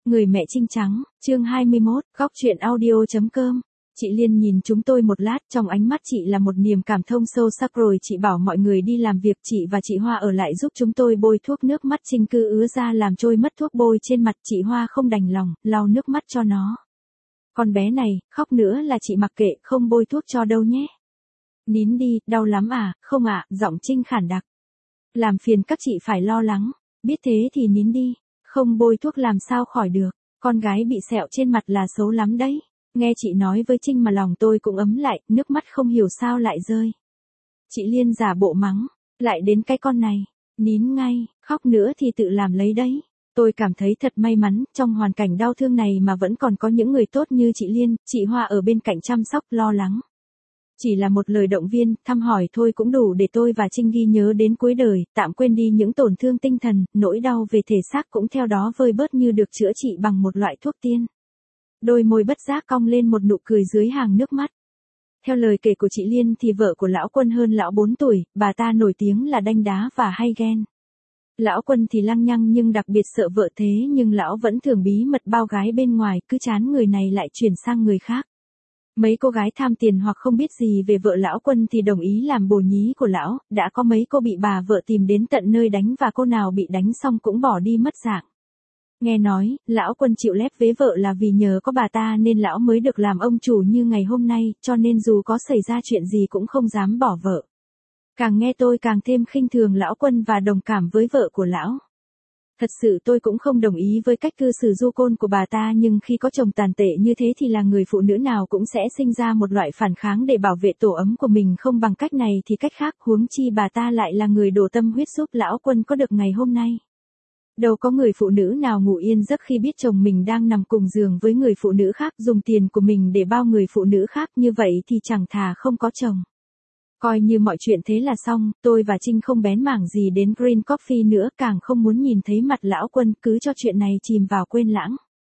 Người mẹ Trinh trắng, chương 21, góc truyện audio.com. Chị Liên nhìn chúng tôi một lát, trong ánh mắt chị là một niềm cảm thông sâu sắc, rồi chị bảo mọi người đi làm việc, chị và chị Hoa ở lại giúp chúng tôi bôi thuốc. Nước mắt Trinh cứ ứa ra làm trôi mất thuốc bôi trên mặt. Chị Hoa không đành lòng, lau nước mắt cho nó. Con bé này, khóc nữa là chị mặc kệ, không bôi thuốc cho đâu nhé. Nín đi, đau lắm à? Không ạ, giọng Trinh khản đặc. Làm phiền các chị phải lo lắng, biết thế thì nín đi. Không bôi thuốc làm sao khỏi được, con gái bị sẹo trên mặt là xấu lắm đấy. Nghe chị nói với Trinh mà lòng tôi cũng ấm lại, nước mắt không hiểu sao lại rơi. Chị Liên giả bộ mắng, lại đến cái con này, nín ngay, khóc nữa thì tự làm lấy đấy. Tôi cảm thấy thật may mắn, trong hoàn cảnh đau thương này mà vẫn còn có những người tốt như chị Liên, chị Hoa ở bên cạnh chăm sóc, lo lắng. Chỉ là một lời động viên, thăm hỏi thôi cũng đủ để tôi và Trinh ghi nhớ đến cuối đời, tạm quên đi những tổn thương tinh thần, nỗi đau về thể xác cũng theo đó vơi bớt như được chữa trị bằng một loại thuốc tiên. Đôi môi bất giác cong lên một nụ cười dưới hàng nước mắt. Theo lời kể của chị Liên thì vợ của lão Quân hơn lão 4 tuổi, bà ta nổi tiếng là đanh đá và hay ghen. Lão Quân thì lăng nhăng nhưng đặc biệt sợ vợ, thế nhưng lão vẫn thường bí mật bao gái bên ngoài, cứ chán người này lại chuyển sang người khác. Mấy cô gái tham tiền hoặc không biết gì về vợ lão Quân thì đồng ý làm bồ nhí của lão, đã có mấy cô bị bà vợ tìm đến tận nơi đánh và cô nào bị đánh xong cũng bỏ đi mất dạng. Nghe nói, lão Quân chịu lép vế vợ là vì nhờ có bà ta nên lão mới được làm ông chủ như ngày hôm nay, cho nên dù có xảy ra chuyện gì cũng không dám bỏ vợ. Càng nghe tôi càng thêm khinh thường lão Quân và đồng cảm với vợ của lão. Thật sự tôi cũng không đồng ý với cách cư xử du côn của bà ta, nhưng khi có chồng tàn tệ như thế thì là người phụ nữ nào cũng sẽ sinh ra một loại phản kháng để bảo vệ tổ ấm của mình, không bằng cách này thì cách khác, huống chi bà ta lại là người đổ tâm huyết giúp lão Quân có được ngày hôm nay. Đâu có người phụ nữ nào ngủ yên giấc khi biết chồng mình đang nằm cùng giường với người phụ nữ khác, dùng tiền của mình để bao người phụ nữ khác, như vậy thì chẳng thà không có chồng. Coi như mọi chuyện thế là xong, tôi và Trinh không bén mảng gì đến Green Coffee nữa, càng không muốn nhìn thấy mặt lão Quân, cứ cho chuyện này chìm vào quên lãng.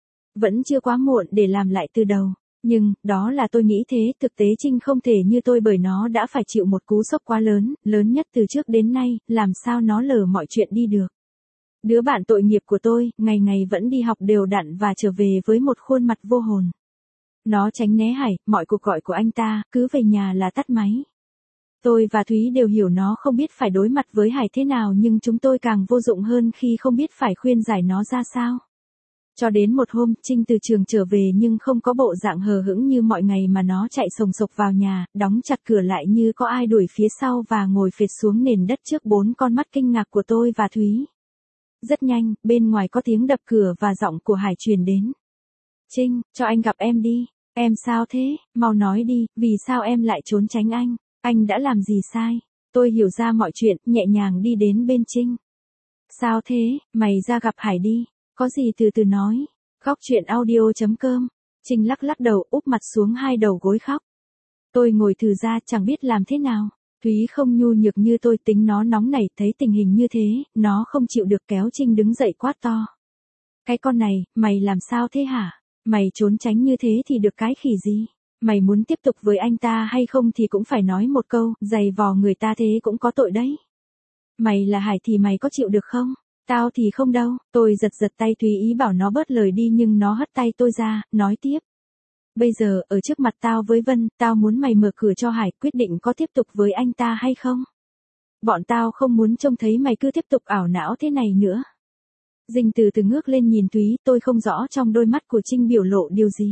Vẫn chưa quá muộn để làm lại từ đầu, nhưng, đó là tôi nghĩ thế, thực tế Trinh không thể như tôi bởi nó đã phải chịu một cú sốc quá lớn, lớn nhất từ trước đến nay, làm sao nó lờ mọi chuyện đi được. Đứa bạn tội nghiệp của tôi, ngày ngày vẫn đi học đều đặn và trở về với một khuôn mặt vô hồn. Nó tránh né Hải, mọi cuộc gọi của anh ta, cứ về nhà là tắt máy. Tôi và Thúy đều hiểu nó không biết phải đối mặt với Hải thế nào, nhưng chúng tôi càng vô dụng hơn khi không biết phải khuyên giải nó ra sao. Cho đến một hôm, Trinh từ trường trở về nhưng không có bộ dạng hờ hững như mọi ngày mà nó chạy sồng sộc vào nhà, đóng chặt cửa lại như có ai đuổi phía sau và ngồi phệt xuống nền đất trước 4 con mắt kinh ngạc của tôi và Thúy. Rất nhanh, bên ngoài có tiếng đập cửa và giọng của Hải truyền đến. Trinh, cho anh gặp em đi. Em sao thế, mau nói đi, vì sao em lại trốn tránh anh? Anh đã làm gì sai? Tôi hiểu ra mọi chuyện, nhẹ nhàng đi đến bên Trinh. Sao thế, mày ra gặp Hải đi, có gì từ từ nói. Góc truyện audio.com. Trinh lắc lắc đầu, úp mặt xuống hai đầu gối khóc. Tôi ngồi thừ ra chẳng biết làm thế nào. Thúy không nhu nhược như tôi, tính nó nóng nảy, thấy tình hình như thế, nó không chịu được kéo Trinh đứng dậy quát to. Cái con này, mày làm sao thế hả? Mày trốn tránh như thế thì được cái khỉ gì? Mày muốn tiếp tục với anh ta hay không thì cũng phải nói một câu, giày vò người ta thế cũng có tội đấy. Mày là Hải thì mày có chịu được không? Tao thì không đâu. Tôi giật giật tay Thúy ý bảo nó bớt lời đi, nhưng nó hất tay tôi ra, nói tiếp. Bây giờ, ở trước mặt tao với Vân, tao muốn mày mở cửa cho Hải, quyết định có tiếp tục với anh ta hay không? Bọn tao không muốn trông thấy mày cứ tiếp tục ảo não thế này nữa. Dinh từ từ ngước lên nhìn Thúy, tôi không rõ trong đôi mắt của Trinh biểu lộ điều gì.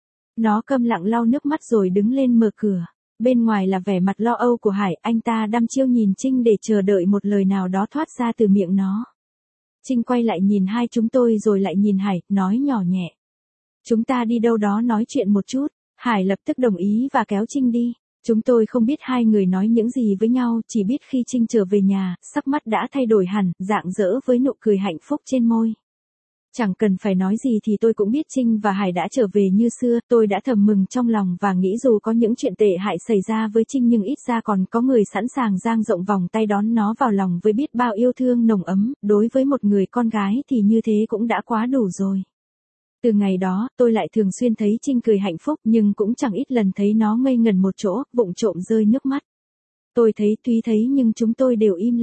Nó câm lặng lau nước mắt rồi đứng lên mở cửa. Bên ngoài là vẻ mặt lo âu của Hải, anh ta đăm chiêu nhìn Trinh để chờ đợi một lời nào đó thoát ra từ miệng nó. Trinh quay lại nhìn hai chúng tôi rồi lại nhìn Hải, nói nhỏ nhẹ. Chúng ta đi đâu đó nói chuyện một chút. Hải lập tức đồng ý và kéo Trinh đi. Chúng tôi không biết hai người nói những gì với nhau, chỉ biết khi Trinh trở về nhà, sắc mắt đã thay đổi hẳn, rạng rỡ với nụ cười hạnh phúc trên môi. Chẳng cần phải nói gì thì tôi cũng biết Trinh và Hải đã trở về như xưa, tôi đã thầm mừng trong lòng và nghĩ dù có những chuyện tệ hại xảy ra với Trinh nhưng ít ra còn có người sẵn sàng dang rộng vòng tay đón nó vào lòng với biết bao yêu thương nồng ấm, đối với một người con gái thì như thế cũng đã quá đủ rồi. Từ ngày đó, tôi lại thường xuyên thấy Trinh cười hạnh phúc nhưng cũng chẳng ít lần thấy nó ngây ngần một chỗ, vụng trộm rơi nước mắt. Tôi thấy, Thúy thấy nhưng chúng tôi đều im lặng.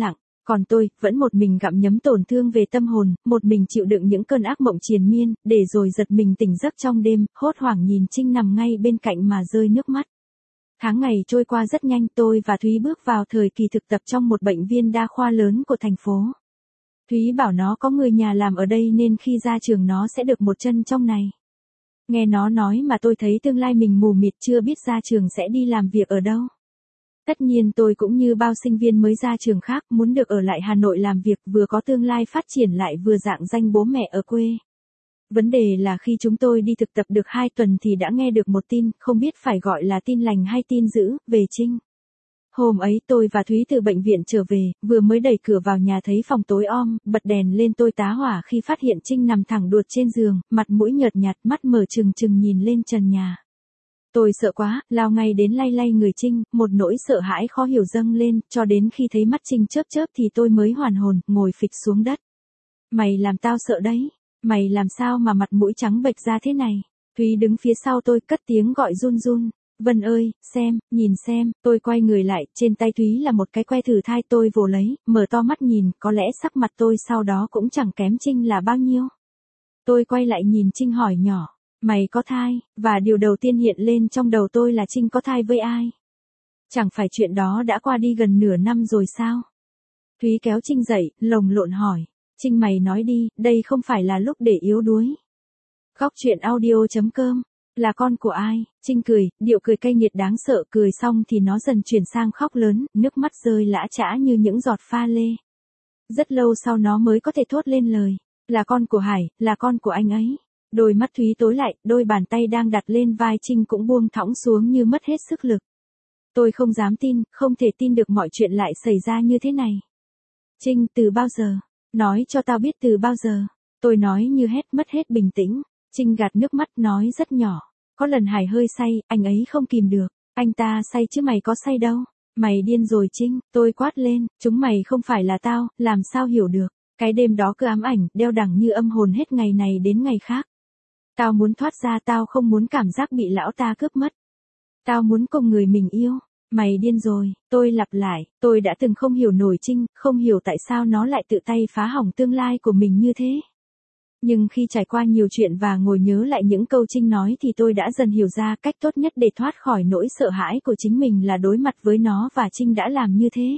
Còn tôi, vẫn một mình gặm nhấm tổn thương về tâm hồn, một mình chịu đựng những cơn ác mộng triền miên, để rồi giật mình tỉnh giấc trong đêm, hốt hoảng nhìn Trinh nằm ngay bên cạnh mà rơi nước mắt. Tháng ngày trôi qua rất nhanh, tôi và Thúy bước vào thời kỳ thực tập trong một bệnh viện đa khoa lớn của thành phố. Thúy bảo nó có người nhà làm ở đây nên khi ra trường nó sẽ được một chân trong này. Nghe nó nói mà tôi thấy tương lai mình mù mịt, chưa biết ra trường sẽ đi làm việc ở đâu. Tất nhiên tôi cũng như bao sinh viên mới ra trường khác, muốn được ở lại Hà Nội làm việc, vừa có tương lai phát triển lại vừa rạng danh bố mẹ ở quê. Vấn đề là khi chúng tôi đi thực tập được 2 tuần thì đã nghe được một tin, không biết phải gọi là tin lành hay tin dữ, về Trinh. Hôm ấy tôi và Thúy từ bệnh viện trở về, vừa mới đẩy cửa vào nhà thấy phòng tối om, bật đèn lên tôi tá hỏa khi phát hiện Trinh nằm thẳng đuột trên giường, mặt mũi nhợt nhạt, mắt mở trừng trừng nhìn lên trần nhà. Tôi sợ quá, lao ngay đến lay lay người Trinh, một nỗi sợ hãi khó hiểu dâng lên, cho đến khi thấy mắt Trinh chớp chớp thì tôi mới hoàn hồn, ngồi phịch xuống đất. Mày làm tao sợ đấy, mày làm sao mà mặt mũi trắng bệch ra thế này? Thúy đứng phía sau tôi cất tiếng gọi run run. Vân ơi, xem, nhìn xem, tôi quay người lại, trên tay Thúy là một cái que thử thai, tôi vồ lấy, mở to mắt nhìn, có lẽ sắc mặt tôi sau đó cũng chẳng kém Trinh là bao nhiêu. Tôi quay lại nhìn Trinh hỏi nhỏ, mày có thai, và điều đầu tiên hiện lên trong đầu tôi là Trinh có thai với ai? Chẳng phải chuyện đó đã qua đi gần nửa năm rồi sao? Thúy kéo Trinh dậy, lồng lộn hỏi, Trinh mày nói đi, đây không phải là lúc để yếu đuối. Góc truyện audio.com. Là con của ai? Trinh cười, điệu cười cay nghiệt đáng sợ, cười xong thì nó dần chuyển sang khóc lớn, nước mắt rơi lã chã như những giọt pha lê. Rất lâu sau nó mới có thể thốt lên lời, là con của Hải, là con của anh ấy. Đôi mắt Thúy tối lại, đôi bàn tay đang đặt lên vai Trinh cũng buông thõng xuống như mất hết sức lực. Tôi không dám tin, không thể tin được mọi chuyện lại xảy ra như thế này. Trinh, từ bao giờ? Nói cho tao biết từ bao giờ? Tôi nói như mất hết bình tĩnh. Trinh gạt nước mắt nói rất nhỏ. Có lần Hải hơi say, anh ấy không kìm được. Anh ta say chứ mày có say đâu. Mày điên rồi Trinh, tôi quát lên, chúng mày không phải là tao, làm sao hiểu được. Cái đêm đó cứ ám ảnh, đeo đẳng như âm hồn hết ngày này đến ngày khác. Tao muốn thoát ra, tao không muốn cảm giác bị lão ta cướp mất. Tao muốn cùng người mình yêu. Mày điên rồi, tôi lặp lại, tôi đã từng không hiểu nổi Trinh, không hiểu tại sao nó lại tự tay phá hỏng tương lai của mình như thế. Nhưng khi trải qua nhiều chuyện và ngồi nhớ lại những câu Trinh nói thì tôi đã dần hiểu ra cách tốt nhất để thoát khỏi nỗi sợ hãi của chính mình là đối mặt với nó, và Trinh đã làm như thế.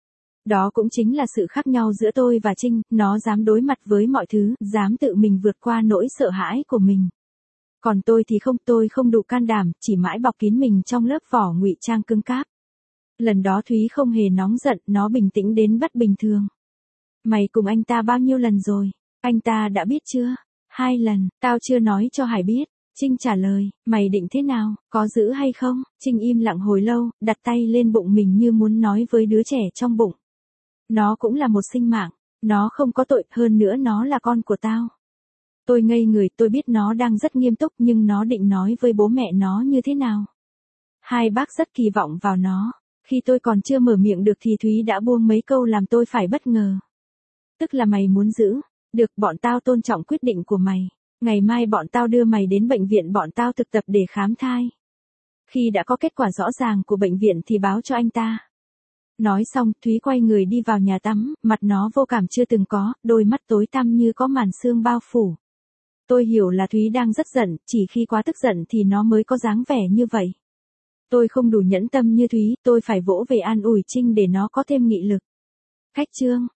Đó cũng chính là sự khác nhau giữa tôi và Trinh, nó dám đối mặt với mọi thứ, dám tự mình vượt qua nỗi sợ hãi của mình. Còn tôi thì không, tôi không đủ can đảm, chỉ mãi bọc kín mình trong lớp vỏ ngụy trang cứng cáp. Lần đó Thúy không hề nóng giận, nó bình tĩnh đến bất bình thường. Mày cùng anh ta bao nhiêu lần rồi? Anh ta đã biết chưa? 2 lần, tao chưa nói cho Hải biết. Trinh trả lời, mày định thế nào, có giữ hay không? Trinh im lặng hồi lâu, đặt tay lên bụng mình như muốn nói với đứa trẻ trong bụng. Nó cũng là một sinh mạng, nó không có tội, hơn nữa nó là con của tao. Tôi ngây người, tôi biết nó đang rất nghiêm túc nhưng nó định nói với bố mẹ nó như thế nào? Hai bác rất kỳ vọng vào nó. Khi tôi còn chưa mở miệng được thì Thúy đã buông mấy câu làm tôi phải bất ngờ. Tức là mày muốn giữ. Được, bọn tao tôn trọng quyết định của mày. Ngày mai bọn tao đưa mày đến bệnh viện bọn tao thực tập để khám thai. Khi đã có kết quả rõ ràng của bệnh viện thì báo cho anh ta. Nói xong, Thúy quay người đi vào nhà tắm, mặt nó vô cảm chưa từng có, đôi mắt tối tăm như có màn sương bao phủ. Tôi hiểu là Thúy đang rất giận, chỉ khi quá tức giận thì nó mới có dáng vẻ như vậy. Tôi không đủ nhẫn tâm như Thúy, tôi phải vỗ về an ủi Trinh để nó có thêm nghị lực. Khách chương.